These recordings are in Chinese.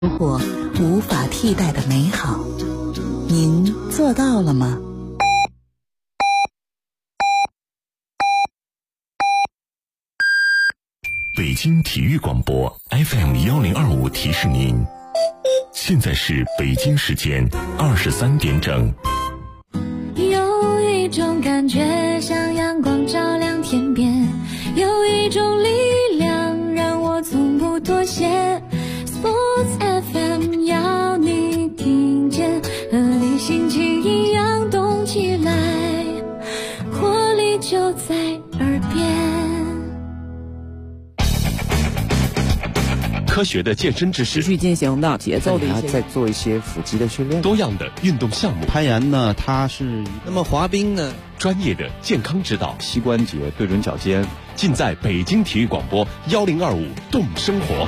生活无法替代的美好，您做到了吗？ 北京体育广播 FM1025提示您，现在是北京时间23点整。 有一种感觉像阳光照亮天边，有一种力量让我从不妥协。Sports FM 要你听见，和你心情一样动起来，活力就在耳边。 科学的健身知识， 持续进行的节奏的一些， 再做一些腹肌的训练， 多样的运动项目。 攀岩呢，它是那么滑冰呢， 专业的健康指导， 膝关节对准脚尖， 尽在北京体育广播1025动生活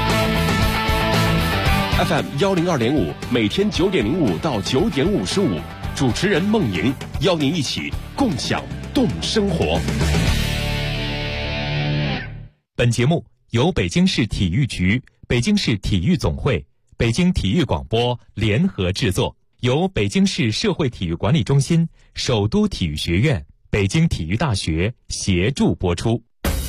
FM102.5，每天9点05到9点55，主持人梦莹邀您一起共享动生活。 本节目由北京市体育局、北京市体育总会、北京体育广播联合制作，由北京市社会体育管理中心、首都体育学院、北京体育大学协助播出。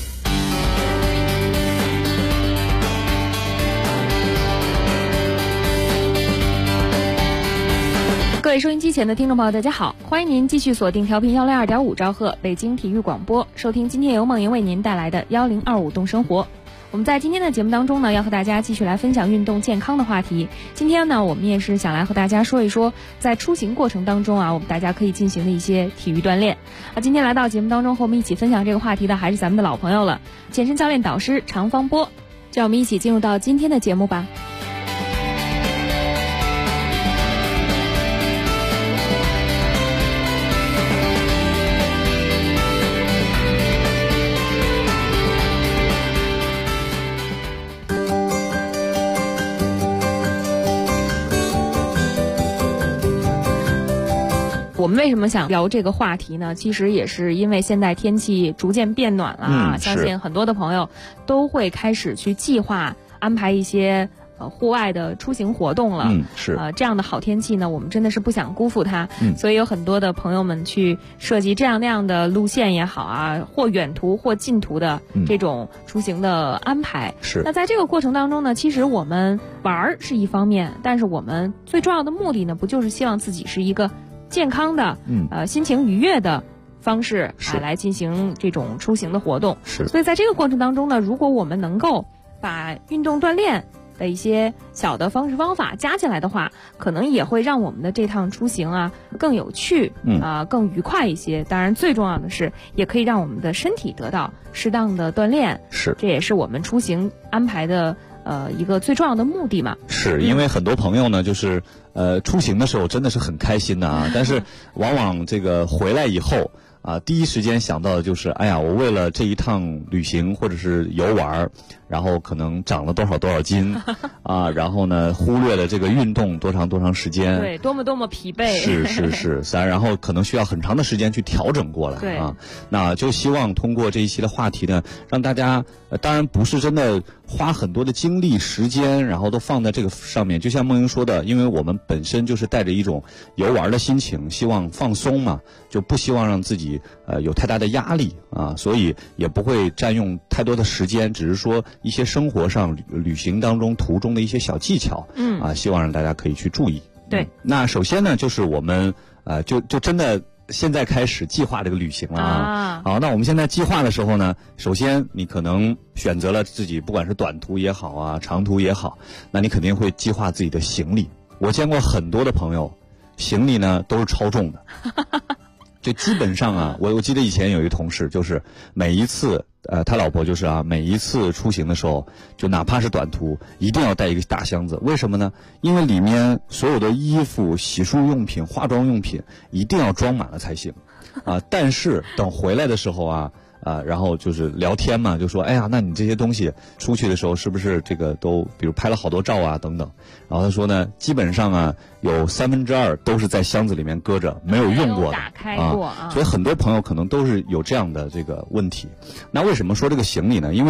各位收音机前的听众朋友，大家好，欢迎您继续锁定调频102.5兆赫北京体育广播，收听今天由梦莹为您带来的1025动生活。我们在今天的节目当中呢，要和大家继续来分享运动健康的话题。今天呢，我们也是想来和大家说一说，在出行过程当中啊，我们大家可以进行的一些体育锻炼。今天来到节目当中和我们一起分享这个话题的还是咱们的老朋友了，健身教练导师常方波。让我们一起进入到今天的节目吧。我们为什么想聊这个话题呢？其实也是因为现在天气逐渐变暖了啊，相信很多的朋友都会开始去计划安排一些户外的出行活动了。这样的好天气呢，我们真的是不想辜负它。所以有很多的朋友们去设计这样那样的路线也好啊，或远途或近途的这种出行的安排。那在这个过程当中呢，其实我们玩是一方面，但是我们最重要的目的呢，不就是希望自己是一个健康的心情愉悦的方式来进行这种出行的活动。所以在这个过程当中呢，如果我们能够把运动锻炼的一些小的方式方法加进来的话，可能也会让我们的这趟出行啊更有趣更愉快一些。当然最重要的是也可以让我们的身体得到适当的锻炼，这也是我们出行安排的一个最重要的目的嘛。 因为很多朋友呢，就是出行的时候真的是很开心的啊，但是往往这个回来以后啊，第一时间想到的就是，哎呀，我为了这一趟旅行或者是游玩，然后可能长了多少斤啊，然后呢忽略了这个运动多长时间， 对，多么疲惫， 是，然后可能需要很长的时间去调整过来啊。那就希望通过这一期的话题呢，让大家当然不是真的花很多的精力时间，然后都放在这个上面。就像梦莹说的，因为我们本身就是带着一种游玩的心情，希望放松嘛，就不希望让自己有太大的压力啊，所以也不会占用太多的时间，只是说一些生活上旅行当中途中的一些小技巧，希望让大家可以去注意。 对， 那首先呢，就是我们就真的现在开始计划这个旅行了啊。好，那我们现在计划的时候呢，首先你可能选择了自己不管是短途也好啊，长途也好，那你肯定会计划自己的行李。我见过很多的朋友，行李呢都是超重的。就基本上啊，我记得以前有一个同事，就是每一次他老婆就是啊，每一次出行的时候，就哪怕是短途，一定要带一个大箱子。为什么呢？因为里面所有的衣服、洗漱用品、化妆用品一定要装满了才行啊。但是等回来的时候啊，然后就是聊天嘛，就说哎呀，那你这些东西出去的时候是不是这个都比如拍了好多照啊等等。然后他说呢，基本上啊有2/3都是在箱子里面搁着，没有用过的， 打开过所以很多朋友可能都是有这样的这个问题。那为什么说这个行李呢？因为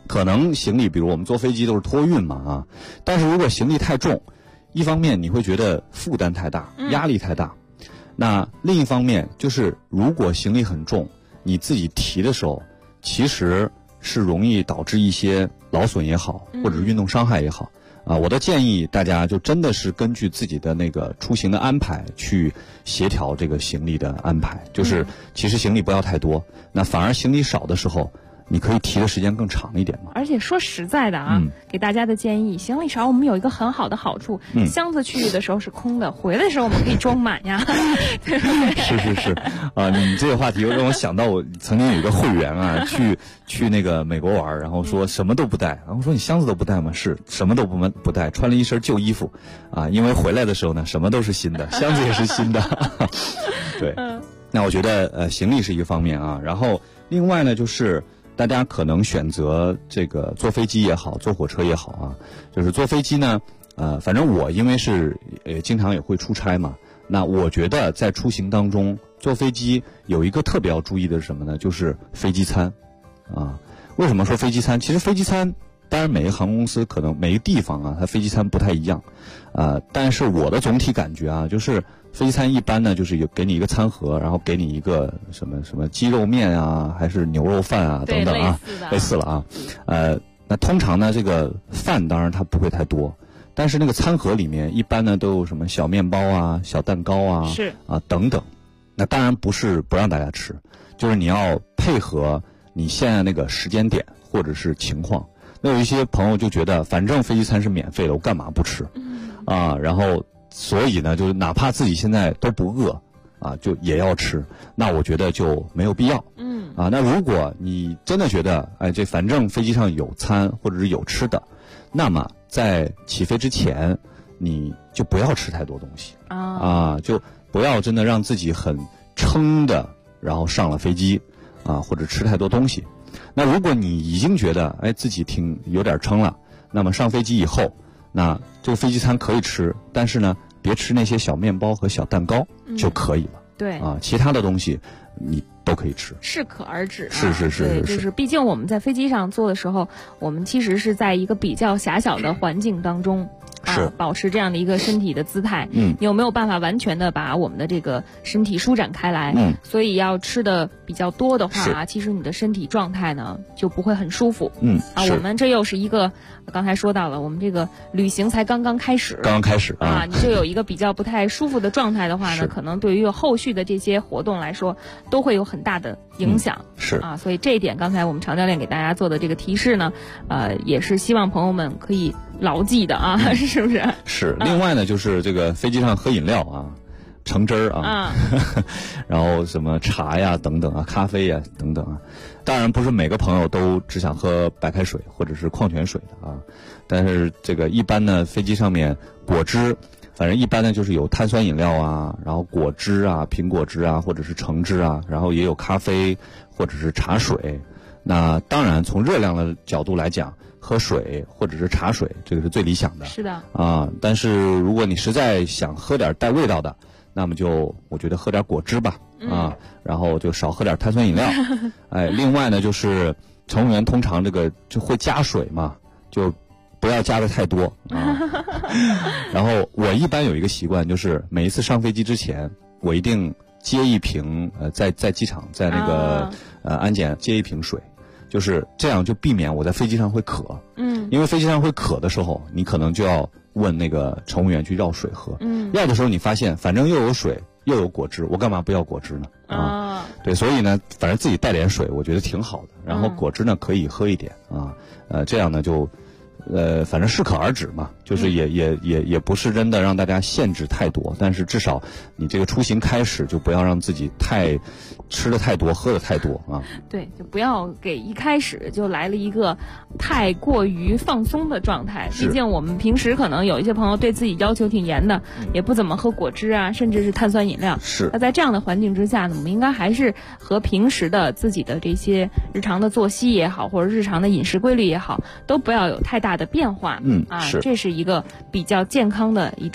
可能行李比如我们坐飞机都是托运嘛啊，但是如果行李太重，一方面你会觉得负担太大，压力太大，那另一方面就是如果行李很重，你自己提的时候其实是容易导致一些劳损也好，或者是运动伤害也好啊。我的建议大家就真的是根据自己的那个出行的安排去协调这个行李的安排，就是其实行李不要太多，那反而行李少的时候你可以提的时间更长一点嘛。 而且说实在的啊，给大家的建议，行李少我们有一个很好的好处，箱子去的时候是空的，回来的时候我们可以装满呀。 是啊，你这个话题又让我想到我曾经有一个会员啊，去那个美国玩，然后说什么都不带，然后说你箱子都不带吗？是什么都不带，穿了一身旧衣服啊，因为回来的时候呢，什么都是新的，箱子也是新的。对，那我觉得行李是一个方面啊，然后另外呢就是大家可能选择这个坐飞机也好，坐火车也好啊，就是坐飞机呢，反正我因为是经常也会出差嘛，那我觉得在出行当中坐飞机有一个特别要注意的是什么呢？就是飞机餐啊。为什么说飞机餐？其实飞机餐当然每个航空公司可能每个地方啊，它飞机餐不太一样，但是我的总体感觉啊，就是飞机餐一般呢，就是给你一个餐盒，然后给你一个什么鸡肉面啊，还是牛肉饭啊等等啊，类似了啊。那通常呢，这个饭当然它不会太多，但是那个餐盒里面一般呢都有什么小面包啊、小蛋糕啊，是啊等等。那当然不是不让大家吃，就是你要配合你现在那个时间点或者是情况。那有一些朋友就觉得反正飞机餐是免费的，我干嘛不吃啊？然后所以呢，就是哪怕自己现在都不饿啊，就也要吃。那我觉得就没有必要。那如果你真的觉得这反正飞机上有餐或者是有吃的，那么在起飞之前你就不要吃太多东西就不要真的让自己很撑的，然后上了飞机或者吃太多东西。那如果你已经觉得自己有点撑了，那么上飞机以后，那这个飞机餐可以吃，但是呢别吃那些小面包和小蛋糕就可以了。 对其他的东西你都可以吃， 适可而止。 是， 就是毕竟我们在飞机上坐的时候，我们其实是在一个比较狭小的环境当中保持这样的一个身体的姿态，你有没有办法完全的把我们的这个身体舒展开来？所以要吃的比较多的话其实你的身体状态呢就不会很舒服。我们这又是一个刚才说到了，我们这个旅行才刚刚开始你就有一个比较不太舒服的状态的话呢，可能对于后续的这些活动来说都会有很大的影响。所以这一点刚才我们常教练给大家做的这个提示呢，也是希望朋友们可以牢记的是不是？ 是。另外呢，就是这个飞机上喝饮料橙汁然后什么茶呀等等咖啡呀等等当然不是每个朋友都只想喝白开水或者是矿泉水的但是这个一般呢，飞机上面果汁，反正一般呢就是有碳酸饮料然后果汁苹果汁或者是橙汁然后也有咖啡或者是茶水。那当然从热量的角度来讲，喝水或者是茶水这个是最理想的。 是的但是如果你实在想喝点带味道的，那么就我觉得喝点果汁吧然后就少喝点碳酸饮料。另外呢，就是乘务员通常这个就会加水嘛，就不要加的太多然后我一般有一个习惯，就是每一次上飞机之前，我一定接一瓶在机场在那个安检接一瓶水，就是这样就避免我在飞机上会渴。因为飞机上会渴的时候，你可能就要问那个乘务员去要水喝。要的时候你发现反正又有水又有果汁，我干嘛不要果汁呢？对，所以呢，反正自己带点水，我觉得挺好的。然后果汁呢可以喝一点这样呢就反正适可而止嘛，就是也不是真的让大家限制太多，但是至少你这个出行开始就不要让自己吃的太多，喝的太多对，就不要给一开始就来了一个太过于放松的状态。毕竟我们平时可能有一些朋友对自己要求挺严的，也不怎么喝果汁甚至是碳酸饮料。那在这样的环境之下呢，我们应该还是和平时的自己的这些日常的作息也好，或者日常的饮食规律也好，都不要有太大的变化。这是一个比较健康的一种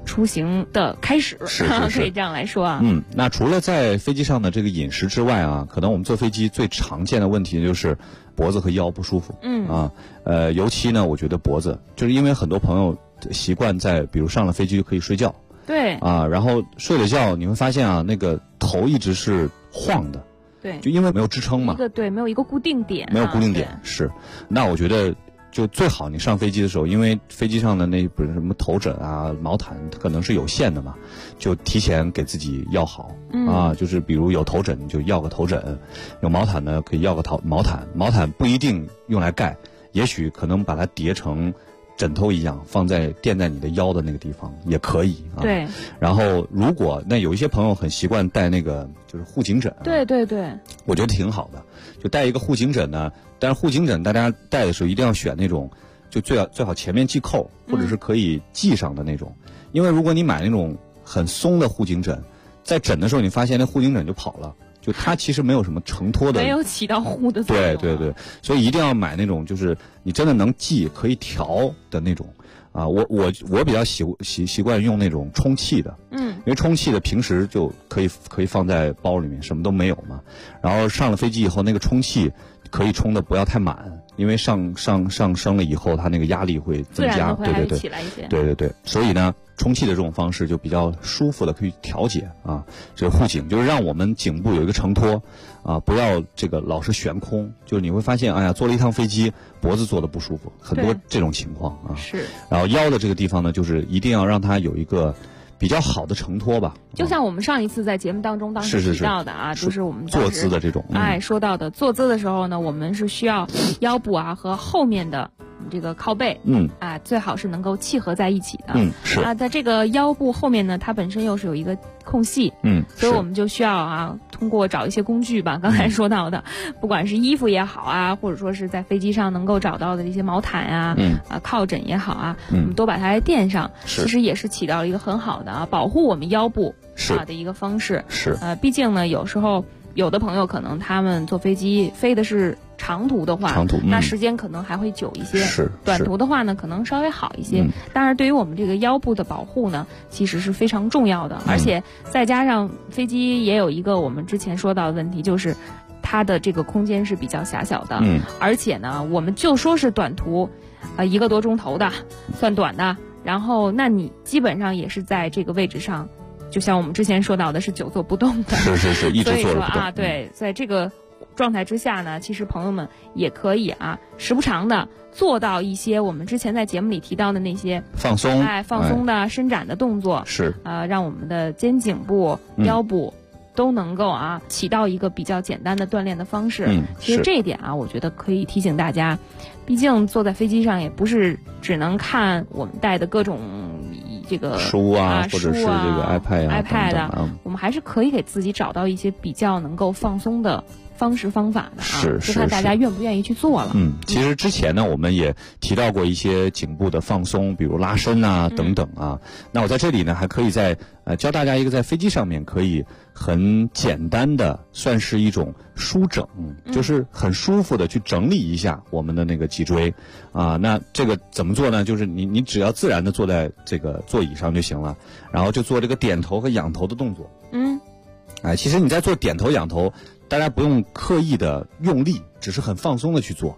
出行的开始， 是可以这样来说啊。 那除了在飞机上的这个饮食之外啊，可能我们坐飞机最常见的问题就是脖子和腰不舒服。尤其呢，我觉得脖子，就是因为很多朋友习惯在比如上了飞机就可以睡觉。 对啊，然后睡了觉，你会发现啊，那个头一直是晃的， 对， 就因为没有支撑嘛， 没有一个固定点， 没有固定点是。那我觉得就最好你上飞机的时候，因为飞机上的那不是什么头枕啊、毛毯，它可能是有限的嘛，就提前给自己要好啊，就是比如有头枕就要个头枕，有毛毯呢可以要个毛毯，毛毯不一定用来盖，也许可能把它叠成枕头一样垫在你的腰的那个地方也可以啊。 对。 然后如果那有一些朋友很习惯带那个就是护颈枕。 对对对。 我觉得挺好的，就带一个护颈枕呢。但是护颈枕大家带的时候一定要选那种，就最好前面系扣，或者是可以系上的那种。因为如果你买那种很松的护颈枕，在枕的时候你发现那护颈枕就跑了。就它其实没有什么承托的， 没有起到护的作用。 对，所以一定要买那种就是你真的能系可以调的那种啊。我比较习惯用那种充气的，因为充气的平时就可以放在包里面，什么都没有嘛。然后上了飞机以后，那个充气可以充的不要太满，因为上升了以后，它那个压力会增加，对， 起来一些。 对，所以呢，充气的这种方式就比较舒服的可以调节啊。这个护颈就是让我们颈部有一个承托啊，不要这个老是悬空。就是你会发现，哎呀，坐了一趟飞机，脖子坐的不舒服，很多这种情况啊。 是。 然后腰的这个地方呢，就是一定要让它有一个比较好的承托吧。 就像我们上一次在节目当中当时提到的啊，就是我们坐姿的这种， 说到的坐姿的时候呢，我们是需要腰部啊和后面的这个靠背，最好是能够契合在一起的。 是啊，在这个腰部后面呢，它本身又是有一个空隙，所以我们就需要啊，通过找一些工具吧，刚才说到的，不管是衣服也好啊，或者说是在飞机上能够找到的这些毛毯啊，靠枕也好啊，我们都把它垫上，其实也是起到了一个很好的保护我们腰部的一个方式。毕竟呢，有时候有的朋友可能他们坐飞机飞的是长途的话，那时间可能还会久一些。短途的话呢，可能稍微好一些。当然，对于我们这个腰部的保护呢，其实是非常重要的。而且再加上飞机也有一个我们之前说到的问题，就是它的这个空间是比较狭小的。而且呢，我们就说是短途，1个多钟头的算短的，然后那你基本上也是在这个位置上，就像我们之前说到的是久坐不动的。 是，一直坐着不动。 所以说啊，对，在这个状态之下呢，其实朋友们也可以时不常的做到一些我们之前在节目里提到的那些放松的伸展的动作，让我们的肩颈部、腰部都能够起到一个比较简单的锻炼的方式。其实这一点我觉得可以提醒大家，毕竟坐在飞机上也不是只能看我们带的各种这个书或者是这个 iPad 的，我们还是可以给自己找到一些比较能够放松的方式方法的就看大家愿不愿意去做了。 其实之前呢，我们也提到过一些颈部的放松，比如拉伸等等那我在这里呢，还可以教大家一个在飞机上面可以很简单的，算是一种舒整，就是很舒服的去整理一下我们的那个脊椎那这个怎么做呢？就是你只要自然的坐在这个座椅上就行了，然后就做这个点头和仰头的动作。其实你在做点头仰头，大家不用刻意的用力，只是很放松的去做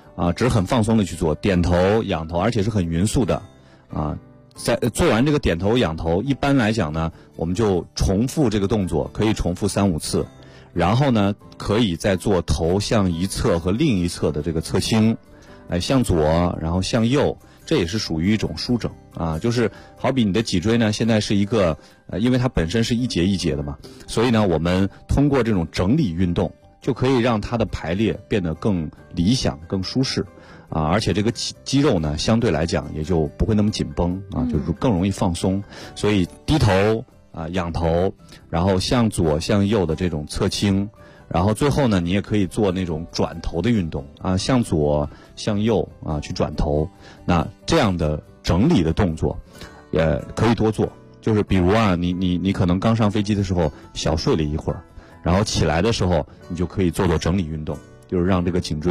点头仰头，而且是很匀速的在做完这个点头仰头，一般来讲呢，我们就重复这个动作，可以重复3-5次，然后呢，可以再做头向一侧和另一侧的这个侧倾，向左然后向右，这也是属于一种舒整就是好比你的脊椎呢，现在是一个因为它本身是一节一节的嘛，所以呢，我们通过这种整理运动，就可以让它的排列变得更理想、更舒适而且这个肌肉呢，相对来讲也就不会那么紧绷就是更容易放松。所以低头仰头，然后向左向右的这种侧倾，然后最后呢，你也可以做那种转头的运动向左向右去转头。那这样的整理的动作也可以多做，就是比如你可能刚上飞机的时候小睡了一会儿，然后起来的时候你就可以做整理运动，就是让这个颈椎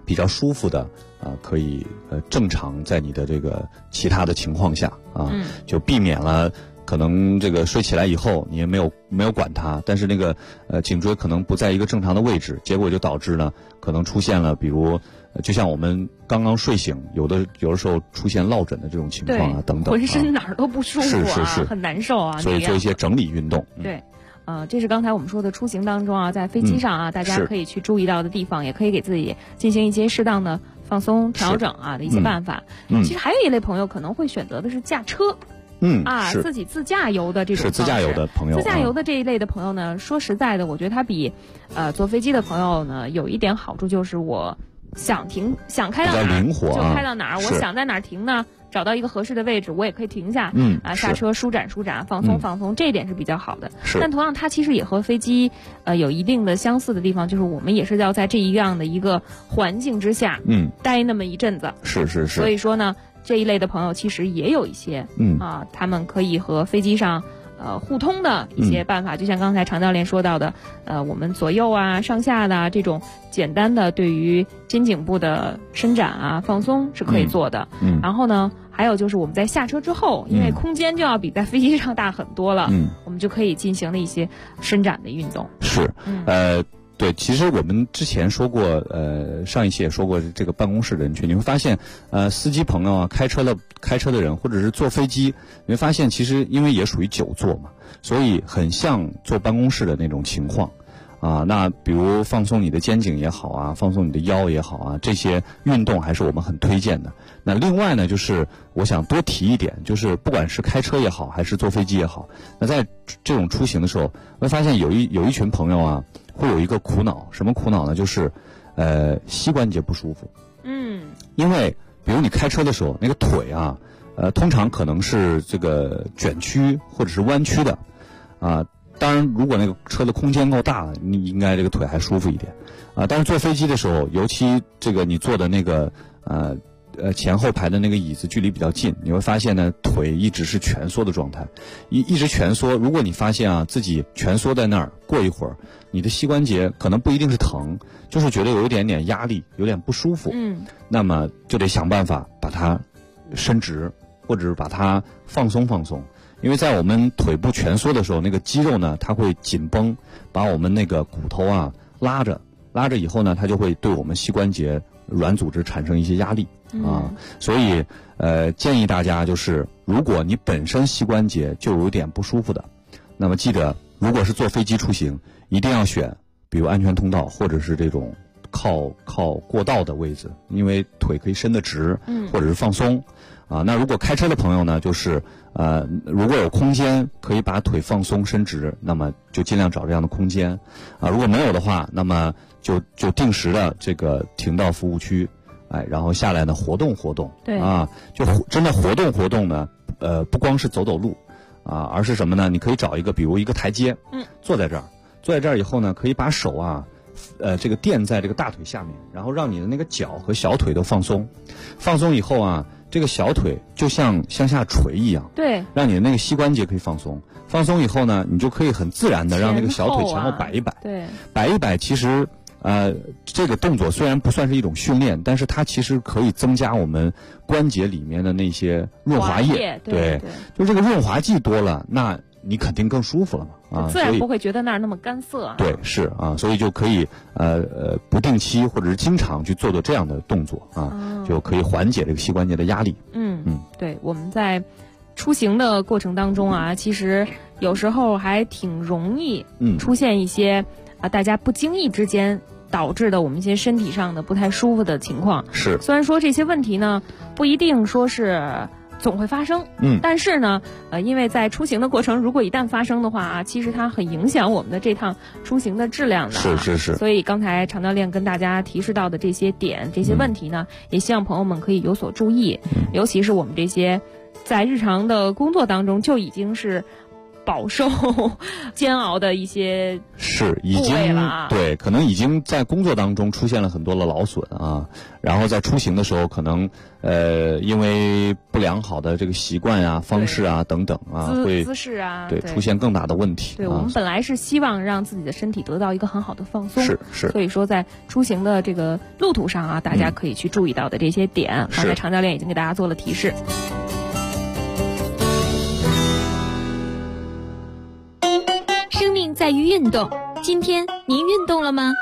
比较舒服的可以正常在你的这个其他的情况下就避免了可能这个睡起来以后你也没有管它，但是那个颈椎可能不在一个正常的位置，结果就导致呢可能出现了比如就像我们刚刚睡醒，有的时候出现落枕的这种情况等等， 浑身哪儿都不舒服是很难受啊。 所以做一些整理运动。 对。这是刚才我们说的出行当中在飞机上大家可以去注意到的地方，也可以给自己进行一些适当的放松调整的一些办法。其实还有一类朋友可能会选择的是驾车。自己自驾游的这种是自驾游的朋友， 自驾游的这一类的朋友呢，说实在的，我觉得他比坐飞机的朋友呢有一点好处，就是我想开到哪儿灵活就开到哪儿，我想在哪儿停呢，找到一个合适的位置，我也可以停下，下车舒展，放松，这一点是比较好的。但同样，它其实也和飞机有一定的相似的地方，就是我们也是要在这一样的一个环境之下，待那么一阵子。 是。 所以说呢，这一类的朋友其实也有一些，他们可以和飞机上互通的一些办法，就像刚才常教练说到的，我们左右上下的这种简单的对于肩颈部的伸展放松是可以做的。然后呢，还有就是我们在下车之后，因为空间就要比在飞机上大很多了，我们就可以进行的一些伸展的运动。 是，对，其实我们之前说过，上一期也说过这个办公室人群，你会发现，司机朋友开车的人，或者是坐飞机，你会发现其实因为也属于久坐嘛，所以很像坐办公室的那种情况。那比如放松你的肩颈也好放松你的腰也好这些运动还是我们很推荐的。那另外呢，就是我想多提一点，就是不管是开车也好，还是坐飞机也好，那在这种出行的时候，会发现有一群朋友会有一个苦恼，什么苦恼呢？就是膝关节不舒服。因为比如你开车的时候，那个腿通常可能是这个卷曲或者是弯曲的当然，如果那个车的空间够大了，你应该这个腿还舒服一点但是坐飞机的时候，尤其这个你坐的那个前后排的那个椅子距离比较近，你会发现呢，腿一直是蜷缩的状态，一直蜷缩。如果你发现自己蜷缩在那儿，过一会儿，你的膝关节可能不一定是疼，就是觉得有一点点压力，有点不舒服。那么就得想办法把它伸直，或者是把它放松。因为在我们腿部蜷缩的时候，那个肌肉呢，它会紧绷，把我们那个骨头拉着以后呢，它就会对我们膝关节软组织产生一些压力所以建议大家就是，如果你本身膝关节就有点不舒服的，那么记得，如果是坐飞机出行，一定要选比如安全通道或者是这种靠过道的位置，因为腿可以伸得直，或者是放松那如果开车的朋友呢，就是如果有空间可以把腿放松伸直，那么就尽量找这样的空间如果没有的话，那么就定时的这个停到服务区，然后下来呢活动， 对就真的活动呢，不光是走路而是什么呢？你可以找一个比如一个台阶，坐在这儿以后呢，可以把手这个垫在这个大腿下面，然后让你的那个脚和小腿都放松以后这个小腿就像向下垂一样， 对， 让你的那个膝关节可以放松以后呢，你就可以很自然的让那个小腿前后摆一摆， 对， 摆一摆。其实这个动作虽然不算是一种训练，但是它其实可以增加我们关节里面的那些润滑液， 对， 就这个润滑剂多了，那你肯定更舒服了嘛自然不会觉得那儿那么干涩对，是所以就可以不定期或者是经常去做这样的动作就可以缓解这个膝关节的压力。 对，我们在出行的过程当中其实有时候还挺容易出现一些大家不经意之间导致的我们一些身体上的不太舒服的情况。 是， 虽然说这些问题呢不一定说是总会发生，但是呢，因为在出行的过程，如果一旦发生的话其实它很影响我们的这趟出行的质量的。 是。 所以刚才常教练跟大家提示到的这些点、这些问题呢，也希望朋友们可以有所注意，尤其是我们这些在日常的工作当中就已经是饱受煎熬的一些已经了对，可能已经在工作当中出现了很多的劳损啊，然后在出行的时候可能因为不良好的这个习惯啊、方式啊等等啊，会姿势啊， 对出现更大的问题。 对，我们本来是希望让自己的身体得到一个很好的放松， 是， 所以说在出行的这个路途上啊，大家可以去注意到的这些点，刚才常教练已经给大家做了提示。 生命在于运动，今天您运动了吗？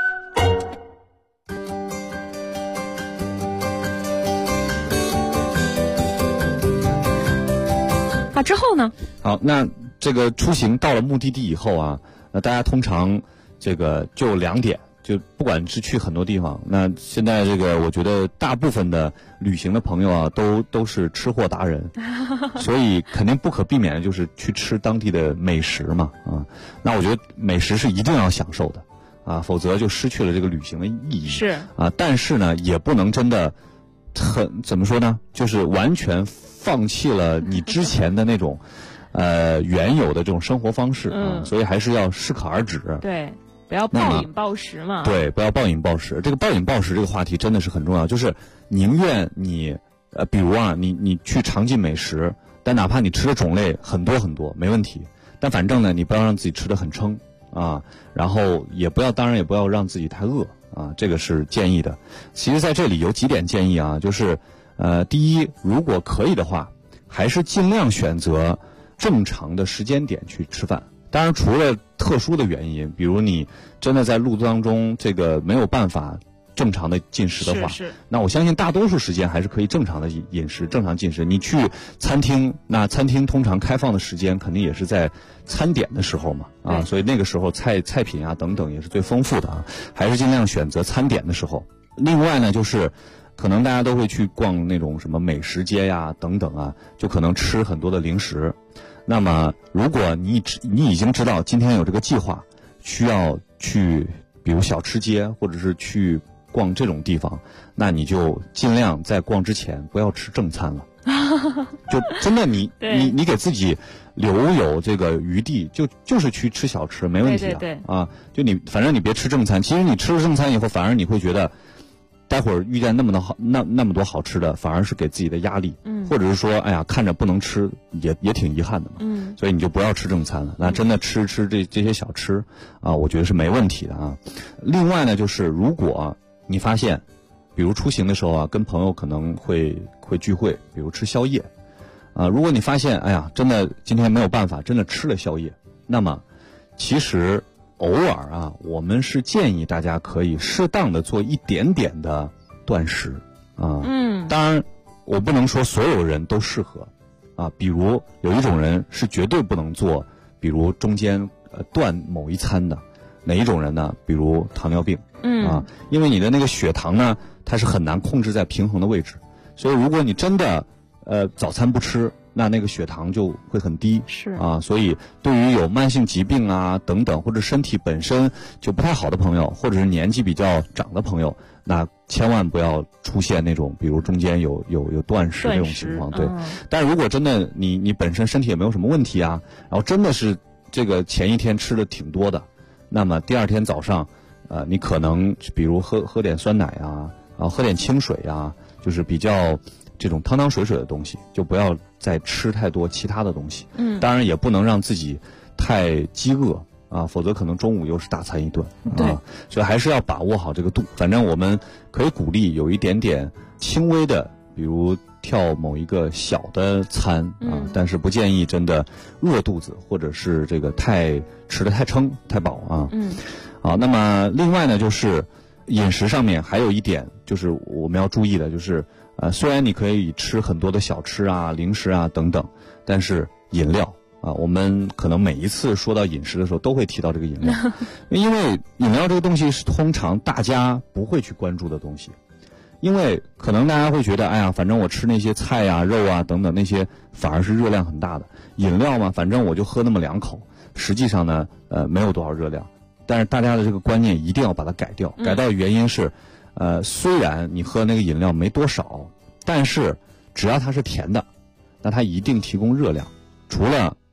之后呢？ 好，那这个出行到了目的地以后啊，那大家通常这个就2点，就不管是去很多地方，那现在这个我觉得大部分的旅行的朋友啊，都是吃货达人，所以肯定不可避免的就是去吃当地的美食嘛啊。那我觉得美食是一定要享受的啊，否则就失去了这个旅行的意义。 是啊，但是呢，也不能真的怎么说呢，就是完全放弃了你之前的那种原有的这种生活方式啊，所以还是要适可而止。 对，不要暴饮暴食嘛。 对，不要暴饮暴食。这个暴饮暴食这个话题真的是很重要，就是宁愿你比如啊，你去尝尽美食，但哪怕你吃的种类很多很多没问题，但反正呢，你不要让自己吃得很撑啊，然后当然也不要让自己太饿啊，这个是建议的。其实在这里有几点建议啊，就是第一，如果可以的话，还是尽量选择正常的时间点去吃饭。当然，除了特殊的原因，比如你真的在路途当中这个没有办法正常的进食的话，那我相信大多数时间还是可以正常的饮食、正常进食。你去餐厅，那餐厅通常开放的时间肯定也是在餐点的时候嘛，啊，所以那个时候菜品啊等等也是最丰富的啊，还是尽量选择餐点的时候。另外呢，就是可能大家都会去逛那种什么美食街呀等等啊，就可能吃很多的零食。那么如果你已经知道今天有这个计划，需要去比如小吃街或者是去逛这种地方，那你就尽量在逛之前不要吃正餐了。就真的你给自己留有这个余地，就是去吃小吃没问题啊。 对啊，就反正你别吃正餐。其实你吃了正餐以后，反而你会觉得待会儿遇见那么多好吃的，反而是给自己的压力，或者是说，哎呀，看着不能吃，也挺遗憾的嘛，所以你就不要吃正餐了。那真的吃这些小吃啊，我觉得是没问题的啊。另外呢，就是如果你发现，比如出行的时候啊，跟朋友可能会聚会，比如吃宵夜啊，如果你发现，哎呀，真的今天没有办法，真的吃了宵夜，那么其实偶尔啊，我们是建议大家可以适当的做一点点的断食啊。当然我不能说所有人都适合啊，比如有一种人是绝对不能做，比如中间断某一餐的，哪一种人呢？比如糖尿病啊，因为你的那个血糖呢，它是很难控制在平衡的位置，所以如果你真的早餐不吃，那个血糖就会很低， 是啊，所以对于有慢性疾病啊等等，或者身体本身就不太好的朋友，或者是年纪比较长的朋友，那千万不要出现那种比如中间有断食这种情况。对，但是如果真的你本身身体也没有什么问题啊，然后真的是这个前一天吃的挺多的，那么第二天早上你可能比如喝点酸奶啊，喝点清水啊，就是比较这种汤汤水水的东西，就不要再吃太多其他的东西。当然也不能让自己太饥饿啊，否则可能中午又是大餐一顿啊。所以还是要把握好这个度。反正我们可以鼓励有一点点轻微的，比如跳某一个小的餐啊，但是不建议真的饿肚子，或者是这个吃得太撑太饱啊。好，那么另外呢，就是饮食上面还有一点就是我们要注意的，就是虽然你可以吃很多的小吃啊、零食啊等等，但是饮料啊，我们可能每一次说到饮食的时候都会提到这个饮料，因为饮料这个东西是通常大家不会去关注的东西，因为可能大家会觉得，哎呀，反正我吃那些菜啊、肉啊等等那些反而是热量很大的，饮料嘛，反正我就喝那么2口，实际上呢，没有多少热量。但是大家的这个观念一定要把它改掉，改掉的原因是，虽然你喝那个饮料没多少，但是只要它是甜的，那它一定提供热量。除了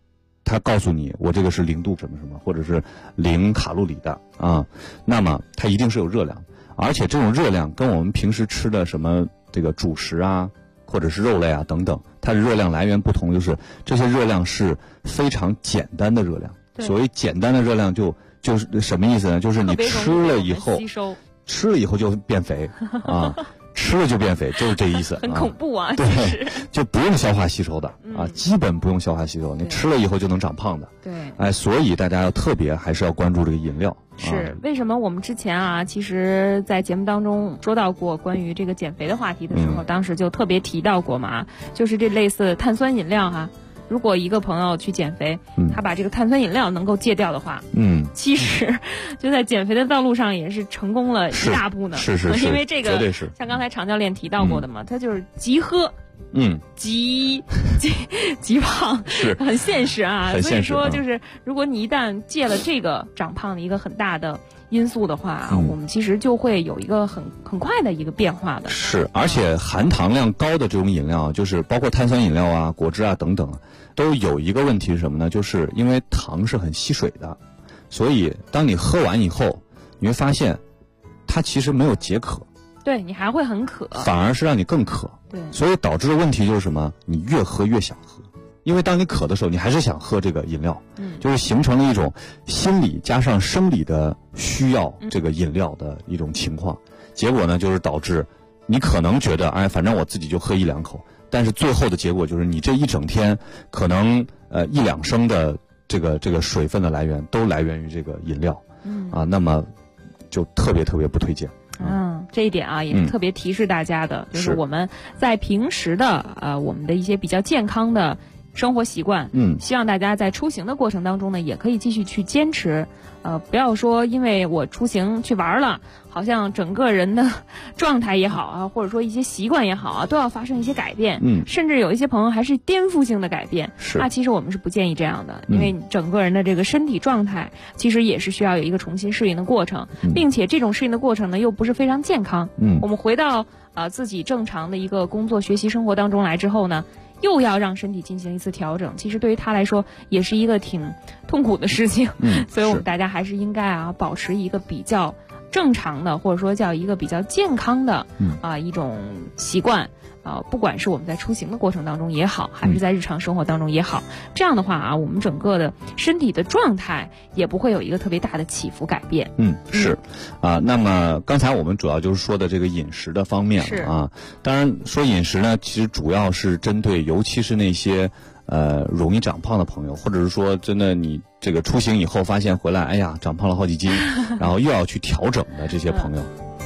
它告诉你我这个是0度什么什么，或者是0卡路里的啊，那么它一定是有热量，而且这种热量跟我们平时吃的什么这个主食啊，或者是肉类啊等等，它的热量来源不同，就是这些热量是非常简单的热量。所谓简单的热量就是什么意思呢？就是你吃了以后就变肥啊。吃了就变肥，就是这意思。 很恐怖啊！ 对，就不用消化吸收的啊，基本不用消化吸收，你吃了以后就能长胖的。 对， 哎，所以大家要特别还是要关注这个饮料。 是为什么我们之前啊，其实在节目当中说到过关于这个减肥的话题的时候，当时就特别提到过嘛，就是这类似碳酸饮料哈。如果一个朋友去减肥，他把这个碳酸饮料能够戒掉的话，其实就在减肥的道路上也是成功了一大步呢。 是， 因为这个绝对是像刚才常教练提到过的嘛，他就是急喝，急胖， 是很现实啊。 很现实所以说，就是如果你一旦戒了这个长胖的一个很大的因素的话，我们其实就会有一个很快的一个变化的。 是，而且含糖量高的这种饮料，就是包括碳酸饮料啊、果汁啊等等，都有一个问题是什么呢？就是因为糖是很吸水的，所以当你喝完以后，你会发现它其实没有解渴。 对，你还会很渴， 反而是让你更渴。 对， 所以导致的问题就是什么？你越喝越想喝，因为当你渴的时候，你还是想喝这个饮料，就是形成了一种心理加上生理的需要这个饮料的一种情况。结果呢，就是导致你可能觉得，哎，反正我自己就喝1-2口，但是最后的结果就是你这一整天可能1-2升的这个水分的来源都来源于这个饮料，那么就特别不推荐。 这一点啊也是特别提示大家的，就是我们在平时的我们的一些比较健康的生活习惯，希望大家在出行的过程当中呢，也可以继续去坚持，不要说因为我出行去玩了，好像整个人的状态也好啊，或者说一些习惯也好啊，都要发生一些改变，甚至有一些朋友还是颠覆性的改变，那其实我们是不建议这样的，因为整个人的这个身体状态其实也是需要有一个重新适应的过程，并且这种适应的过程呢又不是非常健康，我们回到自己正常的一个工作、学习、生活当中来之后呢，又要让身体进行一次调整，其实对于他来说也是一个挺痛苦的事情，所以我们大家还是应该保持一个比较正常的，或者说叫一个比较健康的一种习惯，不管是我们在出行的过程当中也好，还是在日常生活当中也好，这样的话我们整个的身体的状态也不会有一个特别大的起伏改变。 是那么刚才我们主要就是说的这个饮食的方面啊，当然说饮食呢，其实主要是针对尤其是那些容易长胖的朋友，或者是说真的你这个出行以后发现回来，哎呀长胖了好几斤，然后又要去调整的这些朋友。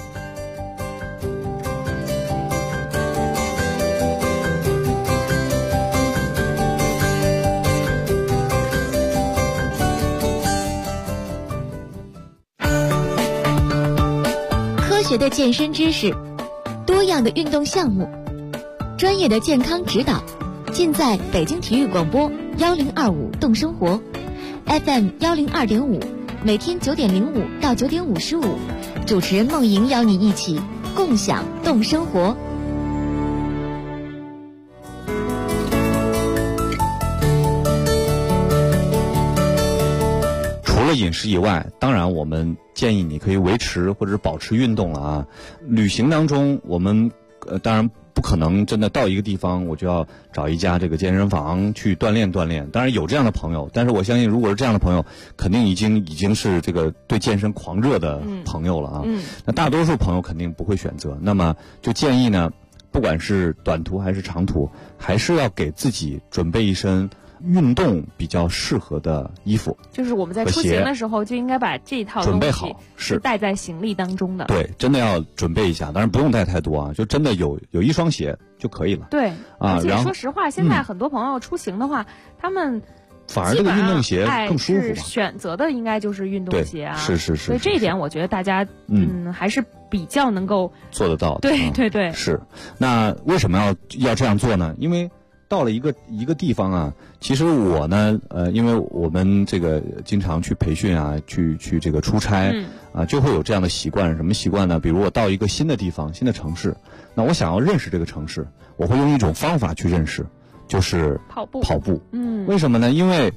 科学的健身知识，多样的运动项目，专业的健康指导，尽在北京体育广播1025动生活 FM 102.5，每天9点05到9点55，主持人梦莹邀你一起共享动生活。 除了饮食以外，当然我们建议你可以维持或者是保持运动了啊。旅行当中我们当然不可能真的到一个地方我就要找一家这个健身房去锻炼锻炼，当然有这样的朋友，但是我相信如果是这样的朋友，肯定已经是这个对健身狂热的朋友了啊。那大多数朋友肯定不会选择，那么就建议呢，不管是短途还是长途，还是要给自己准备一身运动比较适合的衣服，就是我们在出行的时候就应该把这套准备好， 是带在行李当中的。 对，真的要准备一下，当然不用带太多啊，就真的有一双鞋就可以了。 对而且说实话，现在很多朋友出行的话，他们反而这个运动鞋更舒服嘛。 选择的应该就是运动鞋啊， 是。 所以这一点我觉得大家还是比较能够做得到的。 对， 是。那为什么要这样做呢？因为到了一个地方啊，其实我呢，因为我们这个经常去培训啊，去这个出差就会有这样的习惯。什么习惯呢？比如我到一个新的地方、新的城市，那我想要认识这个城市，我会用一种方法去认识，就是跑步。为什么呢？因为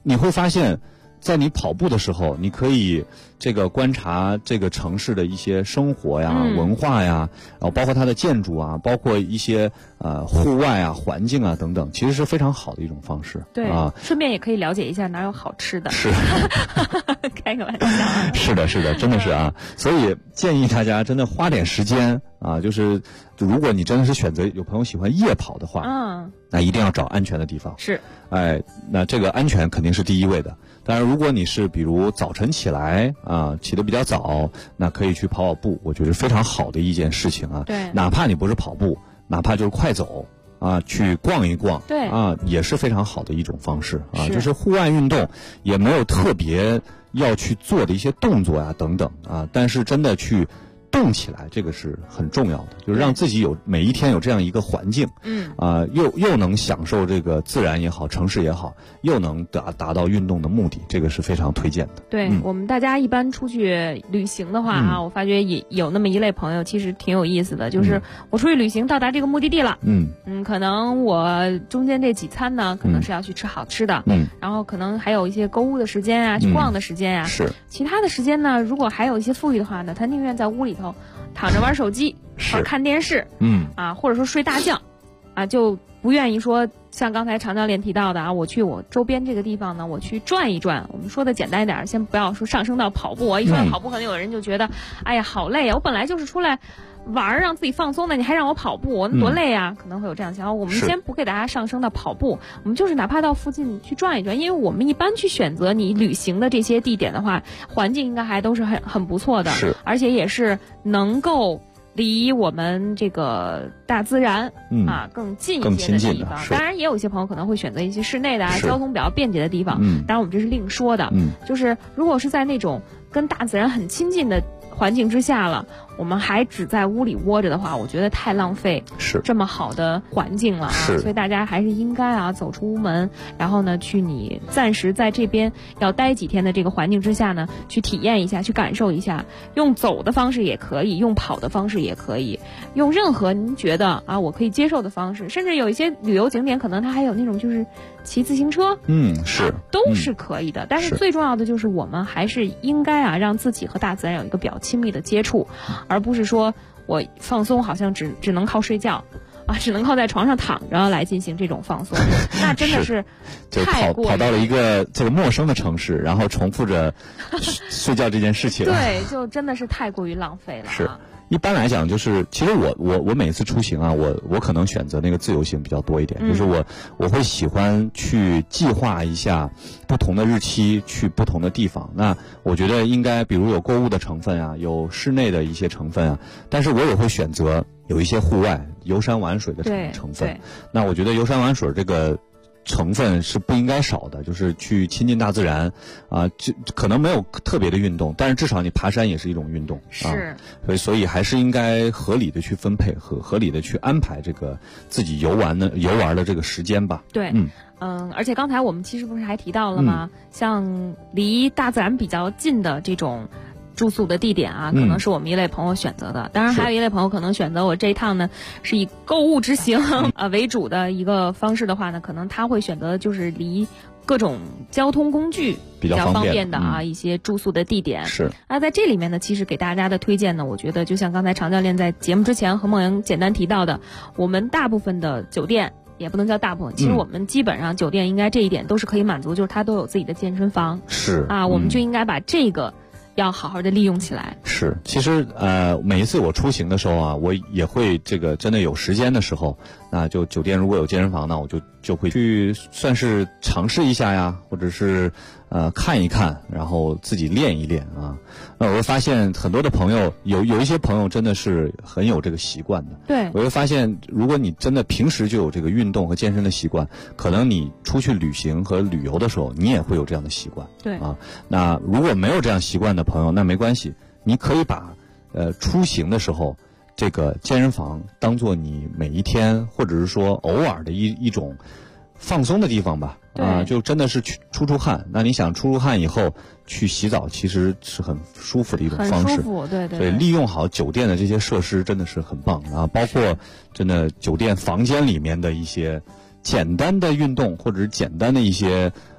你会发现，在你跑步的时候，你可以这个观察这个城市的一些生活呀、文化呀，然后包括它的建筑啊，包括一些户外啊、环境啊等等，其实是非常好的一种方式。 对啊，顺便也可以了解一下哪有好吃的。 是， 开个玩笑。 是的，是的，真的是啊。所以建议大家真的花点时间啊，就是如果你真的是选择有朋友喜欢夜跑的话，那一定要找安全的地方。 是， 那这个安全肯定是第一位的。当然，如果你是比如早晨起来啊，起得比较早，那可以去跑跑步，我觉得非常好的一件事情啊。 对， 哪怕你不是跑步，哪怕就是快走啊，去逛一逛， 对啊，也是非常好的一种方式啊。就是户外运动也没有特别要去做的一些动作呀等等啊，但是真的去动起来，这个是很重要的，就是让自己每一天有这样一个环境，又能享受这个自然也好，城市也好，又能达到运动的目的，这个是非常推荐的。 对，我们大家一般出去旅行的话我发觉也有那么一类朋友，其实挺有意思的，就是我出去旅行到达这个目的地了，可能我中间这几餐呢，可能是要去吃好吃的，然后可能还有一些购物的时间啊，去逛的时间啊， 是其他的时间呢，如果还有一些富裕的话呢，他宁愿在屋里头躺着玩手机，或者看电视，或者说睡大觉，就不愿意说像刚才常教练提到的我去我周边这个地方呢，我去转一转。我们说的简单一点，先不要说上升到跑步一说到跑步，可能有人就觉得，哎呀，好累啊！我本来就是出来玩让自己放松的，你还让我跑步，那多累啊！可能会有这样想法。我们先不给大家上升到跑步，我们就是哪怕到附近去转一转，因为我们一般去选择你旅行的这些地点的话，环境应该还都是很不错的，而且也是能够离我们这个大自然更近一些的地方。当然也有一些朋友可能会选择一些室内的交通比较便捷的地方，当然我们这是另说的。就是如果是在那种跟大自然很亲近的环境之下了，我们还只在屋里窝着的话，我觉得太浪费这么好的环境了所以大家还是应该走出屋门，然后呢去你暂时在这边要待几天的这个环境之下呢，去体验一下，去感受一下。用走的方式也可以，用跑的方式也可以，用任何您觉得我可以接受的方式，甚至有一些旅游景点可能它还有那种就是骑自行车，都是可以的。但是最重要的就是我们还是应该让自己和大自然有一个比较亲密的接触，而不是说我放松好像只能靠睡觉只能靠在床上躺着来进行这种放松，那真的是太过跑到了一个这个陌生的城市，然后重复着睡觉这件事情， 对，就真的是太过于浪费了。 是。一般来讲，就是其实我每次出行我可能选择那个自由行比较多一点，就是我会喜欢去计划一下不同的日期去不同的地方。那我觉得应该比如有购物的成分有室内的一些成分但是我也会选择有一些户外游山玩水的成分。那我觉得游山玩水这个成分是不应该少的，就是去亲近大自然就可能没有特别的运动，但是至少你爬山也是一种运动所以还是应该合理的去分配和合理的去安排这个自己游玩的这个时间吧。 对，而且刚才我们其实不是还提到了吗？像离大自然比较近的这种住宿的地点可能是我们一类朋友选择的。当然还有一类朋友可能选择我这一趟呢是以购物之行为主的一个方式的话呢，可能他会选择就是离各种交通工具比较方便的一些住宿的地点。 是。 在这里面呢，其实给大家的推荐呢，我觉得就像刚才常教练在节目之前和梦莹简单提到的，我们大部分的酒店也不能叫大部分，其实我们基本上酒店应该这一点都是可以满足，就是它都有自己的健身房。 是。 我们就应该把这个要好好的利用起来。 是，其实每一次我出行的时候我也会这个真的有时间的时候，那就酒店如果有健身房呢，我就会去算是尝试一下呀，或者是看一看，然后自己练一练那我会发现很多的朋友有一些朋友真的是很有这个习惯的。 对， 我会发现如果你真的平时就有这个运动和健身的习惯，可能你出去旅行和旅游的时候，你也会有这样的习惯。 对那如果没有这样习惯的朋友，那没关系，你可以把出行的时候这个健身房当做你每一天或者是说偶尔的一种放松的地方吧。就真的是去出汗。那你想出汗以后去洗澡，其实是很舒服的一种方式。 很舒服，对。 所以利用好酒店的这些设施真的是很棒包括真的酒店房间里面的一些简单的运动，或者是简单的一些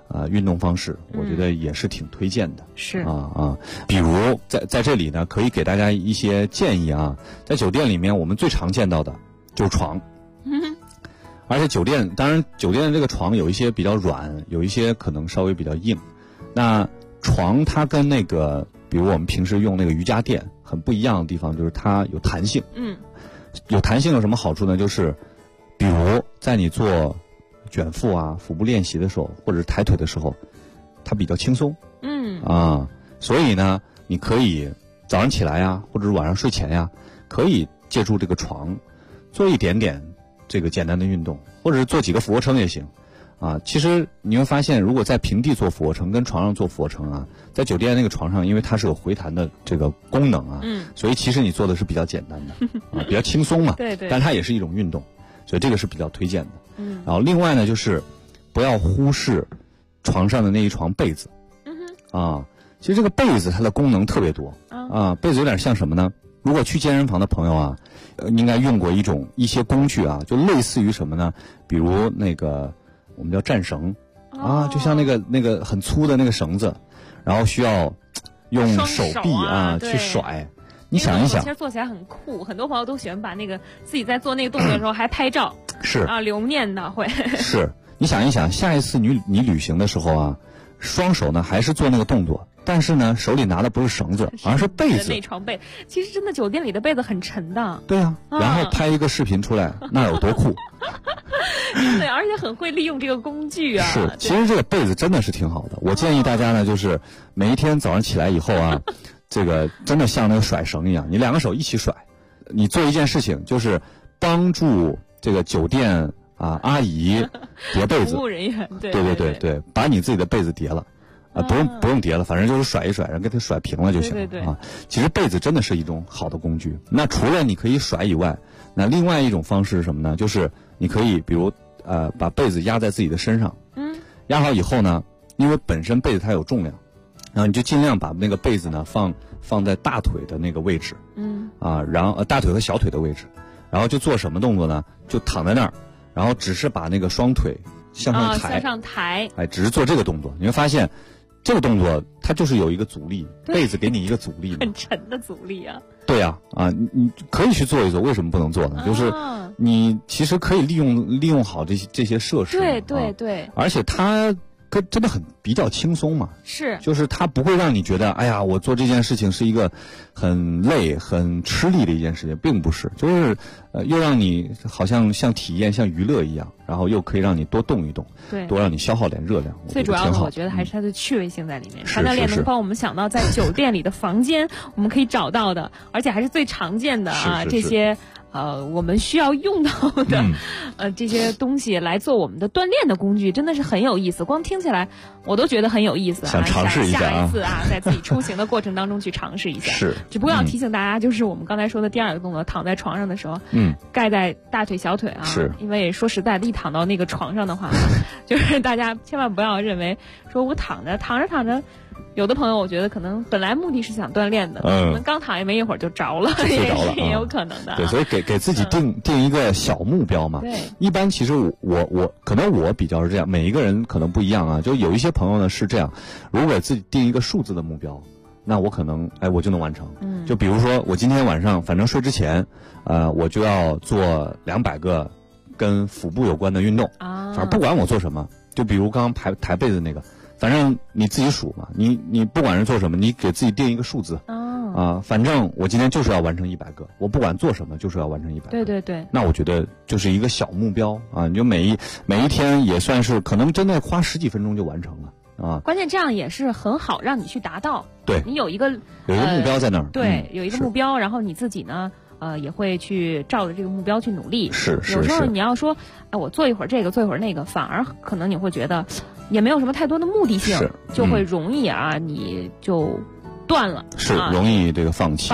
运动方式，我觉得也是挺推荐的。 是比如在这里呢，可以给大家一些建议啊。在酒店里面，我们最常见到的就是床。而且当然酒店的这个床有一些比较软，有一些可能稍微比较硬。那床它跟那个，比如我们平时用那个瑜伽垫很不一样的地方，就是它有弹性。有弹性有什么好处呢？就是比如在你做卷腹啊、腹部练习的时候，或者是抬腿的时候，它比较轻松。所以呢，你可以早上起来呀，或者是晚上睡前呀，可以借助这个床做一点点这个简单的运动，或者是做几个俯卧撑也行。其实你会发现，如果在平地做俯卧撑跟床上做俯卧撑啊，在酒店那个床上，因为它是有回弹的这个功能啊，所以其实你做的是比较简单的比较轻松嘛。 对。 但它也是一种运动，所以这个是比较推荐的。然后另外呢，就是不要忽视床上的那一床被子。其实这个被子它的功能特别多被子有点像什么呢？如果去健身房的朋友啊，应该用过一些工具啊，就类似于什么呢？比如那个我们叫战绳就像那个很粗的那个绳子，然后需要用手臂去甩。你想一想， 其实做起来很酷，很多朋友都喜欢把那个自己在做那个动作的时候还拍照， 是留念的会。 是，你想一想，下一次你旅行的时候啊，双手呢还是做那个动作，但是呢手里拿的不是绳子，而是被子。 那床被，其实真的酒店里的被子很沉的。 对然后拍一个视频出来，那有多酷？ 对，而且很会利用这个工具啊。 是，其实这个被子真的是挺好的。我建议大家呢，就是每一天早上起来以后啊，这个真的像那个甩绳一样，你两个手一起甩。你做一件事情，就是帮助这个酒店阿姨叠被子， 服务人员。 对，把你自己的被子叠了。不用叠了，反正就是甩一甩，然后给它甩平了就行了。 对其实被子真的是一种好的工具。那除了你可以甩以外，那另外一种方式是什么呢？就是你可以比如把被子压在自己的身上。压好以后呢，因为本身被子它有重量，然后你就尽量把那个被子呢放在大腿的那个位置。然后大腿和小腿的位置，然后就做什么动作呢？就躺在那儿，然后只是把那个双腿向上抬，只是做这个动作，你会发现这个动作它就是有一个阻力，被子给你一个阻力， 很沉的阻力啊。 对你可以去做一做，为什么不能做呢？就是你其实可以利用好这些设施。 对， 而且它真的比较轻松嘛。 是， 就是它不会让你觉得，哎呀，我做这件事情是一个很累、很吃力的一件事情，并不是，就是又让你好像体验、像娱乐一样，然后又可以让你多动一动， 对， 多让你消耗点热量。 最主要的，我觉得还是它的趣味性在里面。传教练能帮我们想到在酒店里的房间我们可以找到的，而且还是最常见的这些。我们需要用到的这些东西来做我们的锻炼的工具，真的是很有意思。光听起来我都觉得很有意思想尝试一下下一次在自己出行的过程当中去尝试一下。 是， 只不过要提醒大家，就是我们刚才说的第二个动作，躺在床上的时候，盖在大腿、小腿是， 因为说实在的，一躺到那个床上的话，就是大家千万不要认为说我躺着。有的朋友我觉得可能本来目的是想锻炼的，可能刚躺下没一会儿就着了，也有可能的。 对，所以给自己定一个小目标嘛。 对， 一般其实我可能我比较是这样，每一个人可能不一样啊。就有一些朋友呢是这样，如果给自己定一个数字的目标，那我可能我就能完成。就比如说我今天晚上反正睡之前，我就要做200个跟腹部有关的运动反正不管我做什么，就比如刚刚抬被子那个。反正你自己数嘛，你不管是做什么，你给自己定一个数字反正我今天就是要完成100个，我不管做什么就是要完成100个。 对。 那我觉得就是一个小目标你就每一天也算是可能真的花10几分钟就完成了关键这样也是很好让你去达到。 对， 你有一个目标在那儿。 对，有一个目标，然后你自己呢也会去照着这个目标去努力。 是。 有时候你要说我做一会儿这个做一会儿那个，反而可能你会觉得也没有什么太多的目的性，就会容易你就断了， 是容易这个放弃。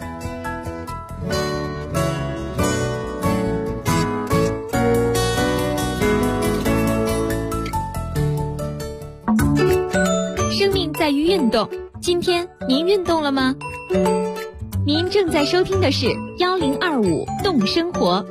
生命在于运动，今天您运动了吗？您正在收听的是1025动生活。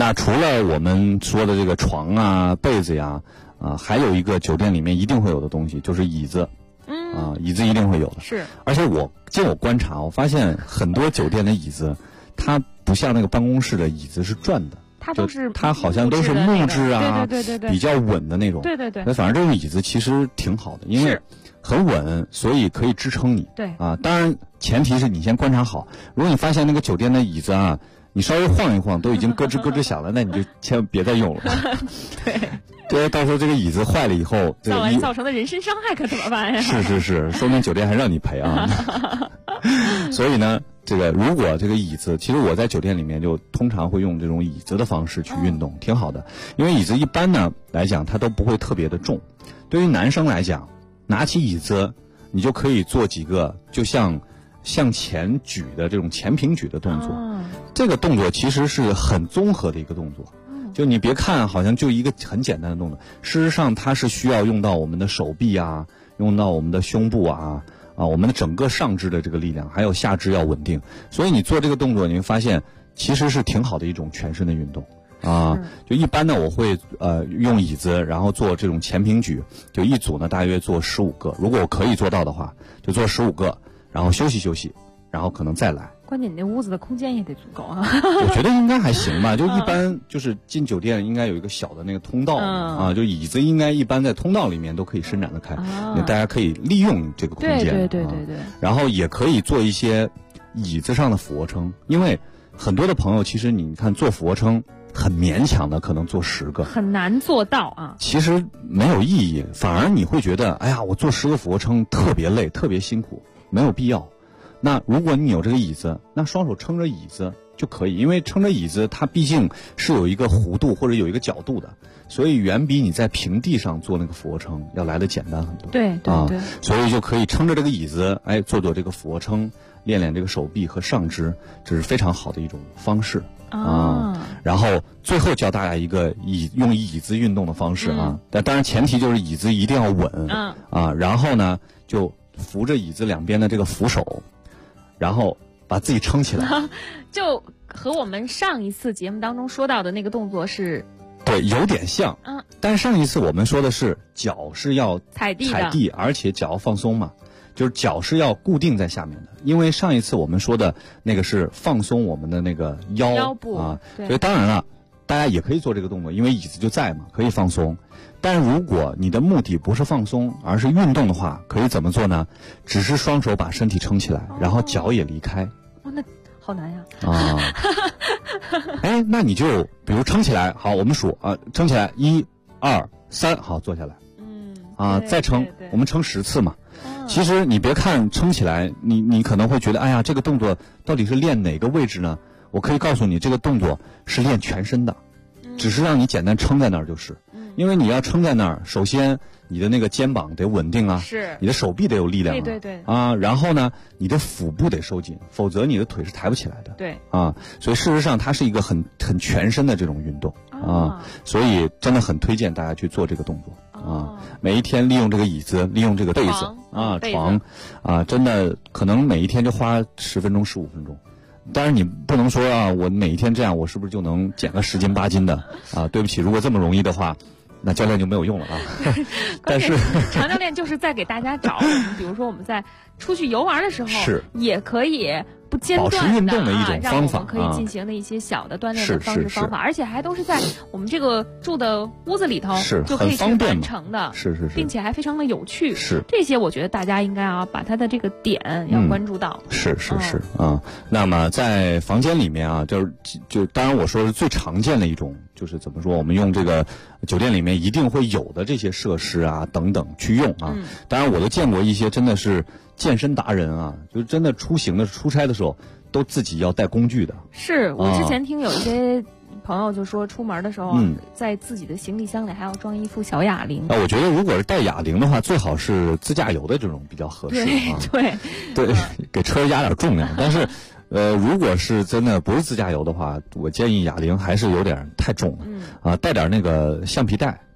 那除了我们说的这个床啊、被子呀，还有一个酒店里面一定会有的东西，就是椅子。椅子一定会有的。 是。 而且我观察，我发现很多酒店的椅子，它不像那个办公室的椅子是转的。它好像都是木质啊， 对， 比较稳的那种。 对。 那反正这种椅子其实挺好的，因为很稳，所以可以支撑你。 对。 当然前提是你先观察好，如果你发现那个酒店的椅子啊，你稍微晃一晃都已经咯吱咯吱响了，那你就千万别再用了。对，到时候这个椅子坏了以后， 造成的人身伤害可怎么办呀？ 是，说明酒店还让你赔啊。所以呢，如果这个椅子，其实我在酒店里面就通常会用这种椅子的方式去运动，挺好的。因为椅子一般呢来讲，它都不会特别的重。对于男生来讲，拿起椅子，你就可以做几个就像向前举的这种前平举的动作。这个动作其实是很综合的一个动作。就你别看好像就一个很简单的动作，事实上它是需要用到我们的手臂啊，用到我们的胸部啊，我们的整个上肢的这个力量，还有下肢要稳定。所以你做这个动作，你会发现其实是挺好的一种全身的运动啊。就一般呢，我会用椅子，然后做这种前平举，就一组呢大约做15个，如果我可以做到的话，就做15个，然后休息，然后可能再来。 关键你那屋子的空间也得足够啊。 我觉得应该还行吧，就一般就是进酒店应该有一个小的那个通道就椅子应该一般在通道里面都可以伸展得开，大家可以利用这个空间。 对。 然后也可以做一些椅子上的俯卧撑，因为很多的朋友其实你看做俯卧撑很勉强的，可能做10个， 很难做到啊。 其实没有意义，反而你会觉得，哎呀，我做10个俯卧撑特别累，特别辛苦，没有必要。那如果你有这个椅子，那双手撑着椅子就可以，因为撑着椅子它毕竟是有一个弧度或者有一个角度的，所以远比你在平地上做那个俯卧撑要来得简单很多。 对， 所以就可以撑着这个椅子，做这个俯卧撑，练练这个手臂和上肢，这是非常好的一种方式然后最后教大家一个用椅子运动的方式但当然前提就是椅子一定要稳然后呢就扶着椅子两边的这个扶手，然后把自己撑起来。 就和我们上一次节目当中说到的那个动作是， 对，有点像。但是上一次我们说的是脚是要踩地，而且脚要放松嘛，就是脚是要固定在下面的。因为上一次我们说的那个是放松我们的那个腰部所以当然了，大家也可以做这个动作，因为椅子就在嘛，可以放松。但如果你的目的不是放松，而是运动的话，可以怎么做呢？只是双手把身体撑起来，然后脚也离开。 那好难呀！ 那你就比如撑起来，好，我们数撑起来1、2、3，好，坐下来。再撑，我们撑10次嘛。其实你别看撑起来，你可能会觉得，哎呀，这个动作到底是练哪个位置呢？我可以告诉你，这个动作是练全身的，只是让你简单撑在那儿就是。因为你要撑在那儿，首先你的那个肩膀得稳定啊， 是你的手臂得有力量对然后呢，你的腹部得收紧，否则你的腿是抬不起来的。 对所以事实上它是一个很全身的这种运动所以真的很推荐大家去做这个动作每一天利用这个椅子，利用这个被子床真的可能每一天就花10分钟15分钟。当然你不能说我每一天这样，我是不是就能减个10斤8斤的对不起，如果这么容易的话，那教练就没有用了但是常教练就是在给大家找比如说我们在出去游玩的时候也可以不间断的保持运动的一种方法， 让我们可以进行的一些小的锻炼的方式方法，而且还都是在我们这个住的屋子里头就可以去完成的， 是， 并且还非常的有趣。 是这些，我觉得大家应该把它的这个点要关注到。 是那么在房间里面就当然我说是最常见的一种，就是怎么说，我们用这个酒店里面一定会有的这些设施等等去用当然我都见过一些真的是健身达人就是真的出差的时候都自己要带工具的。 是我之前听有一些朋友就说，出门的时候在自己的行李箱里还要装一副小哑铃。 我觉得如果是带哑铃的话，最好是自驾游的这种比较合适对给车压点重量。但是如果是真的不是自驾游的话，我建议哑铃还是有点太重了带点那个橡皮带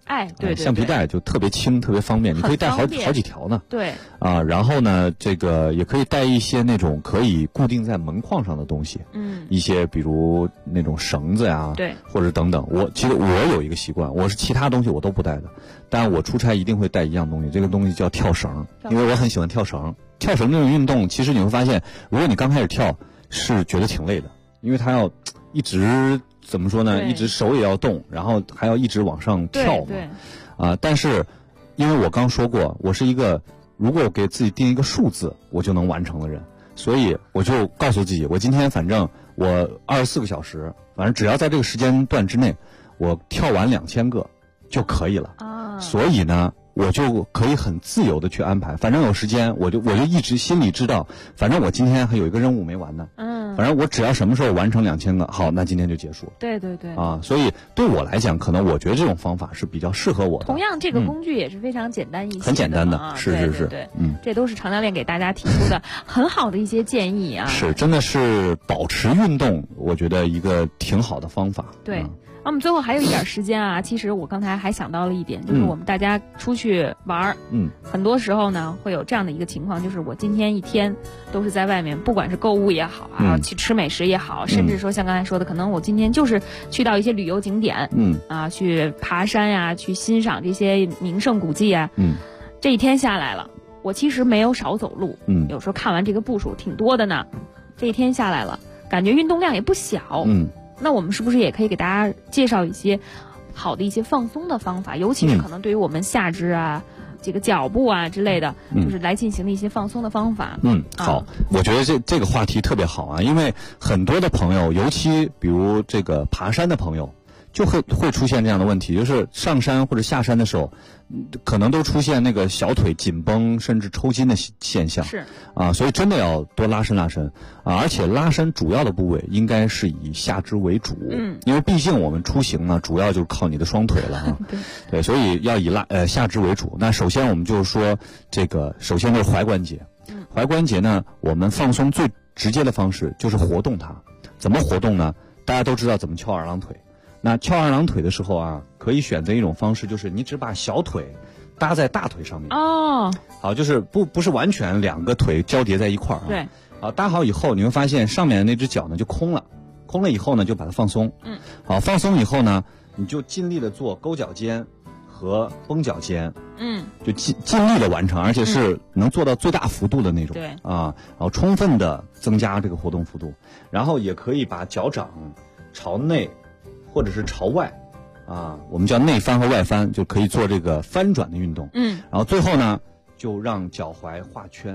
对， 橡皮带就特别轻，特别方便，你可以带好几条呢。 对。 然后呢，这个也可以带一些那种可以固定在门框上的东西。一些比如那种绳子呀， 对， 或者等等。其实我有一个习惯，我是其他东西我都不带的，但我出差一定会带一样东西，这个东西叫跳绳，因为我很喜欢跳绳。跳绳这种运动，其实你会发现，如果你刚开始跳，是觉得挺累的，因为它要一直怎么说呢？一直手也要动，然后还要一直往上跳嘛。但是因为我刚说过，我是一个如果我给自己定一个数字，我就能完成的人，所以我就告诉自己，我今天反正我24个小时，反正只要在这个时间段之内，我跳完2000个就可以了。所以呢，我就可以很自由的去安排，反正有时间，我就一直心里知道，反正我今天还有一个任务没完呢。反正我只要什么时候完成2000个，好，那今天就结束。 对。 所以对我来讲，可能我觉得这种方法是比较适合我的。 同样，这个工具也是非常简单易行的， 很简单的，是。 对，这都是常教练给大家提出的很好的一些建议啊。 是，真的是保持运动，我觉得一个挺好的方法。 对。那我们最后还有一点时间啊，其实我刚才还想到了一点，就是我们大家出去玩很多时候呢会有这样的一个情况，就是我今天一天都是在外面，不管是购物也好啊，去吃美食也好，甚至说像刚才说的，可能我今天就是去到一些旅游景点，去爬山呀，去欣赏这些名胜古迹啊，这一天下来了，我其实没有少走路，有时候看完这个步数挺多的呢，这一天下来了，感觉运动量也不小，那我们是不是也可以给大家介绍一些好的一些放松的方法，尤其是可能对于我们下肢啊、这个脚部啊之类的，就是来进行的一些放松的方法。 好，我觉得这个话题特别好啊，因为很多的朋友，尤其比如这个爬山的朋友，就会出现这样的问题，就是上山或者下山的时候，可能都出现那个小腿紧绷甚至抽筋的现象。 是所以真的要多拉伸拉伸而且拉伸主要的部位应该是以下肢为主。因为毕竟我们出行呢，主要就是靠你的双腿了啊。对，所以要以下肢为主。那首先我们就是说，首先就是踝关节。踝关节呢，我们放松最直接的方式就是活动它。怎么活动呢？大家都知道怎么翘二郎腿。那翘二郎腿的时候啊，可以选择一种方式，就是你只把小腿搭在大腿上面。好，就是不是完全两个腿交叠在一块儿啊。 对。 好，搭好以后，你会发现上面的那只脚呢就空了，空了以后呢就把它放松。好，放松以后呢，你就尽力的做勾脚尖和绷脚尖。就尽力的完成，而且是能做到最大幅度的那种。 对。 然后充分的增加这个活动幅度，然后也可以把脚掌朝内或者是朝外，我们叫内翻和外翻，就可以做这个翻转的运动。然后最后呢，就让脚踝画圈，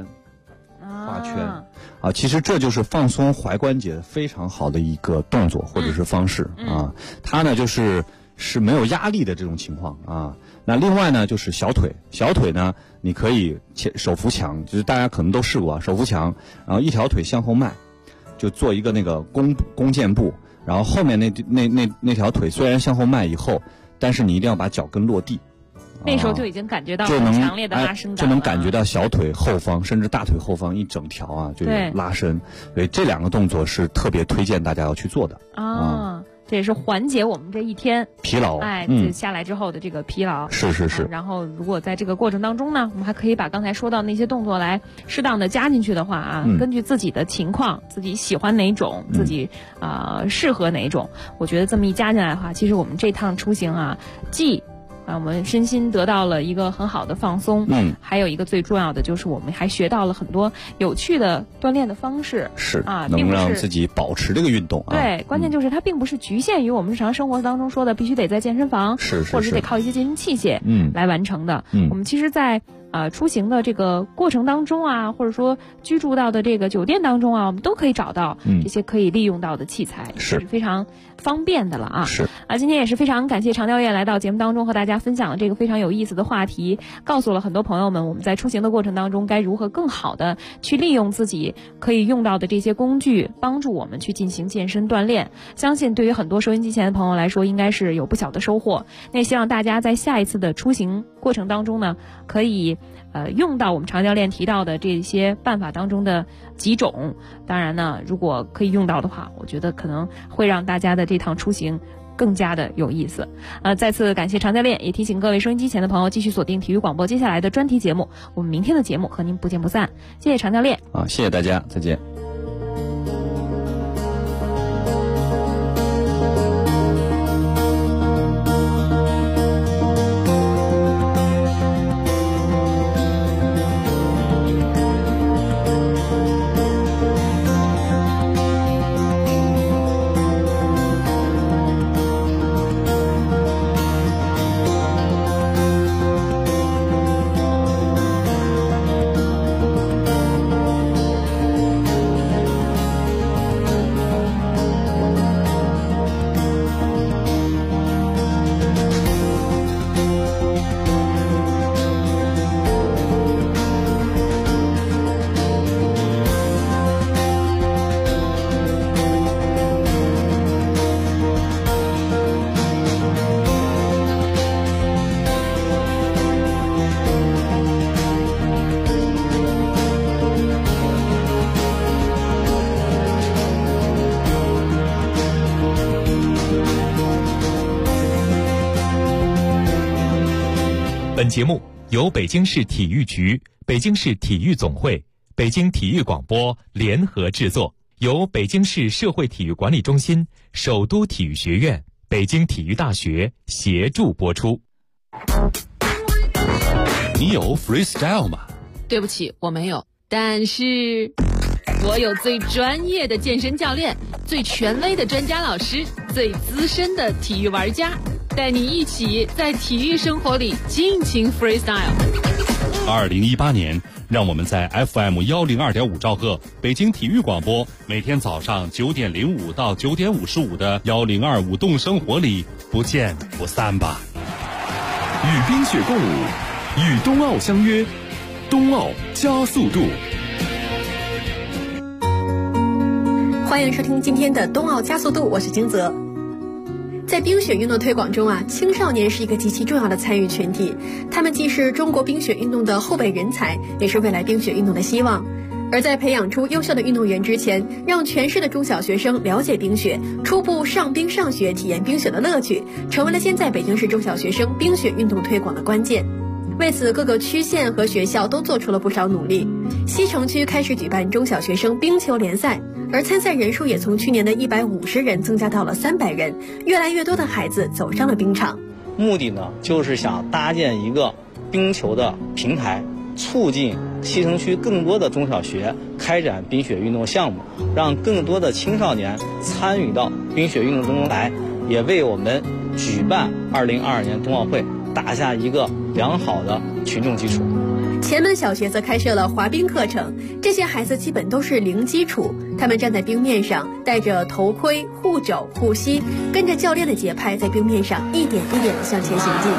其实这就是放松踝关节非常好的一个动作或者是方式它呢就是没有压力的这种情况那另外呢就是小腿呢，你可以手扶墙，就是大家可能都试过手扶墙，然后一条腿向后迈，就做一个那个弓箭步。然后后面那条腿虽然向后迈以后，但是你一定要把脚跟落地。 那时候就已经感觉到很强烈的拉伸感就能感觉到小腿后方甚至大腿后方一整条就有拉伸。所以这两个动作是特别推荐大家要去做的这也是缓解我们这一天疲劳下来之后的这个疲劳。 是然后如果在这个过程当中呢，我们还可以把刚才说到那些动作来适当的加进去的话根据自己的情况，自己喜欢哪种，自己适合哪种，我觉得这么一加进来的话，其实我们这趟出行既我们身心得到了一个很好的放松，还有一个最重要的就是我们还学到了很多有趣的锻炼的方式， 能让自己保持这个运动对，关键就是它并不是局限于我们日常生活当中说的必须得在健身房，或者是得靠一些健身器械来完成的。我们其实在出行的这个过程当中或者说居住到的这个酒店当中我们都可以找到这些可以利用到的器材，是非常方便的了今天也是非常感谢常教练来到节目当中和大家分享了这个非常有意思的话题，告诉了很多朋友们我们在出行的过程当中该如何更好的去利用自己可以用到的这些工具，帮助我们去进行健身锻炼。相信对于很多收音机前的朋友来说应该是有不小的收获。那也希望大家在下一次的出行过程当中呢，可以用到我们常教练提到的这些办法当中的几种。当然呢，如果可以用到的话，我觉得可能会让大家的这趟出行更加的有意思。再次感谢常教练，也提醒各位收音机前的朋友继续锁定体育广播接下来的专题节目，我们明天的节目和您不见不散。谢谢常教练。 谢谢大家，再见。 本节目由北京市体育局、北京市体育总会、北京体育广播联合制作，由北京市社会体育管理中心、首都体育学院、北京体育大学协助播出。 你有 freestyle 吗？ 对不起，我没有。但是我有最专业的健身教练，最权威的专家老师，最资深的体育玩家，带你一起在体育生活里尽情 freestyle。 2018年，让我们在 FM 102.5兆赫北京体育广播，每天早上9点05到9点55的1025动生活里不见不散吧。与冰雪共舞，与冬奥相约，冬奥加速度。 欢迎收听今天的冬奥加速度，我是金泽。在冰雪运动推广中青少年是一个极其重要的参与群体，他们既是中国冰雪运动的后备人才，也是未来冰雪运动的希望。而在培养出优秀的运动员之前，让全市的中小学生了解冰雪，初步上冰上雪，体验冰雪的乐趣，成为了现在北京市中小学生冰雪运动推广的关键。为此，各个区县和学校都做出了不少努力。西城区开始举办中小学生冰球联赛，而参赛人数也从去年的150人增加到了300人，越来越多的孩子走上了冰场。 目的呢，就是想搭建一个冰球的平台，促进西城区更多的中小学开展冰雪运动项目，让更多的青少年参与到冰雪运动中来，也为我们举办2022年冬奥会打下一个良好的群众基础。 前门小学则开设了滑冰课程，这些孩子基本都是零基础，他们站在冰面上，戴着头盔、护肘、护膝，跟着教练的节拍，在冰面上一点一点地向前行进。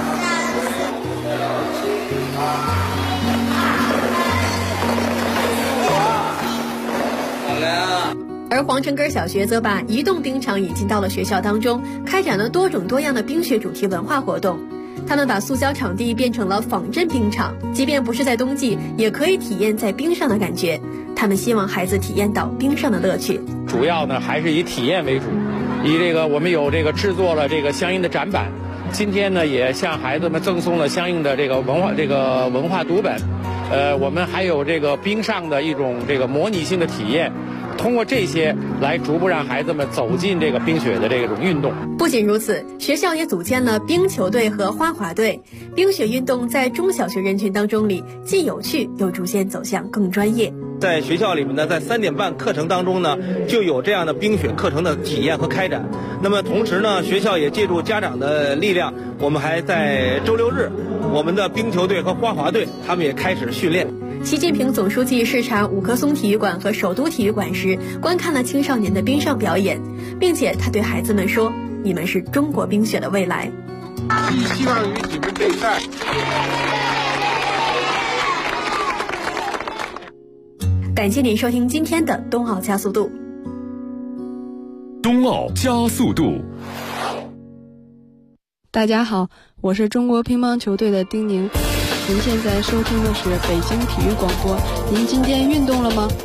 而皇城根小学则把移动冰场引进到了学校当中，开展了多种多样的冰雪主题文化活动。他们把塑胶场地变成了仿真冰场，即便不是在冬季，也可以体验在冰上的感觉。他们希望孩子体验到冰上的乐趣。 主要呢还是以体验为主，我们有制作了相应的展板，今天呢也向孩子们赠送了相应的文化读本。我们还有冰上的一种模拟性的体验。通过这些来逐步让孩子们走进冰雪的这种运动。 不仅如此，学校也组建了冰球队和花滑队。冰雪运动在中小学人群当中里既有趣又逐渐走向更专业。 在学校里面呢，在3点半课程当中呢，就有这样的冰雪课程的体验和开展。那么同时呢，学校也借助家长的力量，我们还在周6日，我们的冰球队和花滑队他们也开始训练。 习近平总书记视察五棵松体育馆和首都体育馆时，观看了青少年的冰上表演，并且他对孩子们说：“你们是中国冰雪的未来。” 寄希望于你们这一代。 感谢您收听今天的冬奥加速度。 冬奥加速度。 大家好，我是中国乒乓球队的丁宁。您现在收听的是北京体育广播。您今天运动了吗？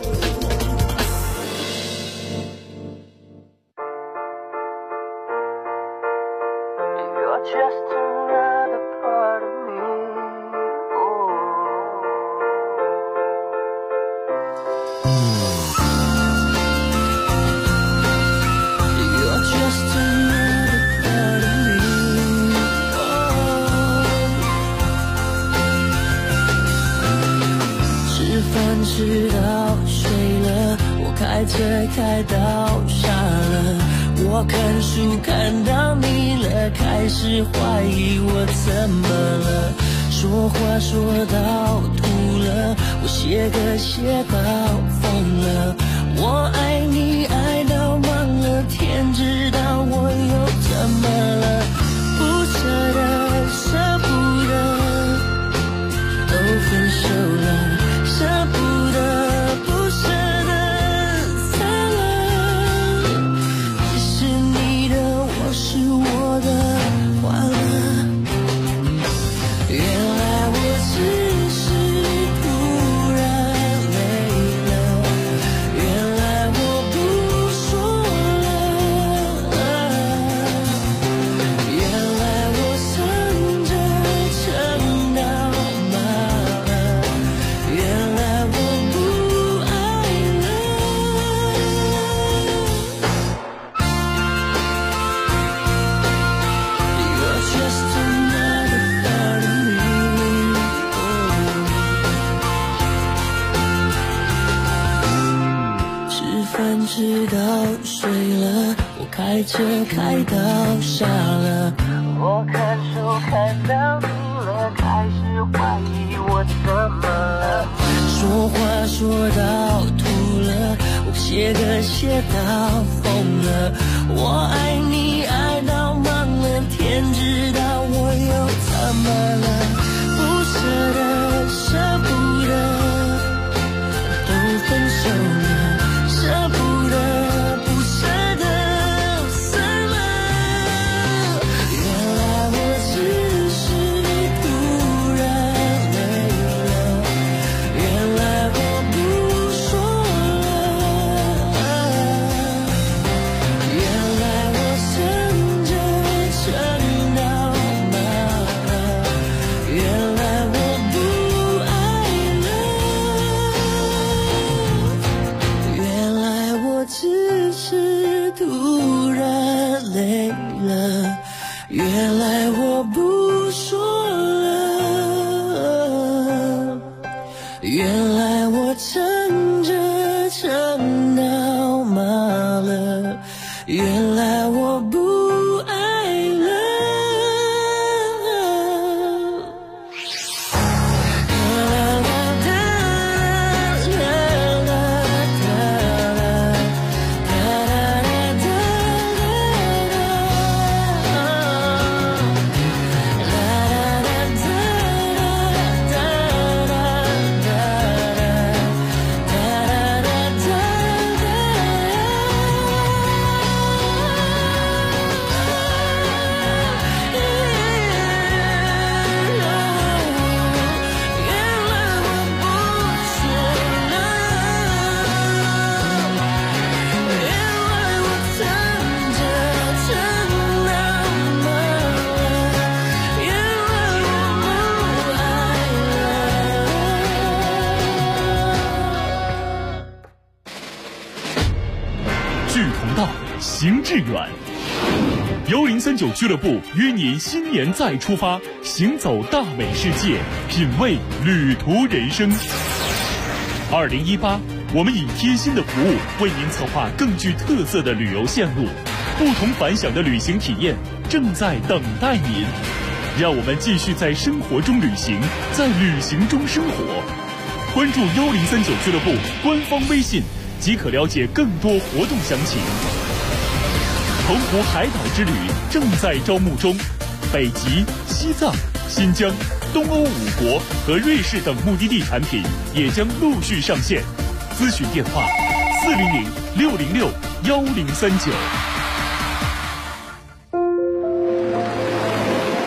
饭吃到睡了，我开车开到傻了，我看书看到腻了，开始怀疑我怎么了，说话说到吐了，我写歌写到疯了，我爱你爱到忘了，天知道我又怎么了，不舍得舍不得都分手了，舍不得不舍得散了，你是你的我是我的完了，原来我只是突然累了，原来我不说了，原来我撑着撑到麻了，原来我不爱了， You're just another part of me, oh. 吃饭吃到睡了，我开车开到傻了，我看书看到腻了，开始怀疑我怎么了，说话说到吐了，我写歌写到疯了，我爱你爱到忘了，天知道我又怎么了，不舍得舍不得都分手了，舍不得不舍得散了，原来我只是突然累了，原来我不说了，原来我撑着撑到麻了，原来我不爱了，原来我只是突然累了，原来我不说了，原来我撑着撑到麻了，原来我不爱了。 行致远，1039俱乐部约您新年再出发，行走大美世界，品味旅途人生。2018，我们以贴心的服务为您策划更具特色的旅游线路，不同凡响的旅行体验正在等待您。让我们继续在生活中旅行，在旅行中生活。关注1039俱乐部官方微信，即可了解更多活动详情。澎湖海岛之旅正在招募中，北极、西藏、新疆、东欧5国和瑞士等目的地产品也将陆续上线。咨询电话：400-606-1039。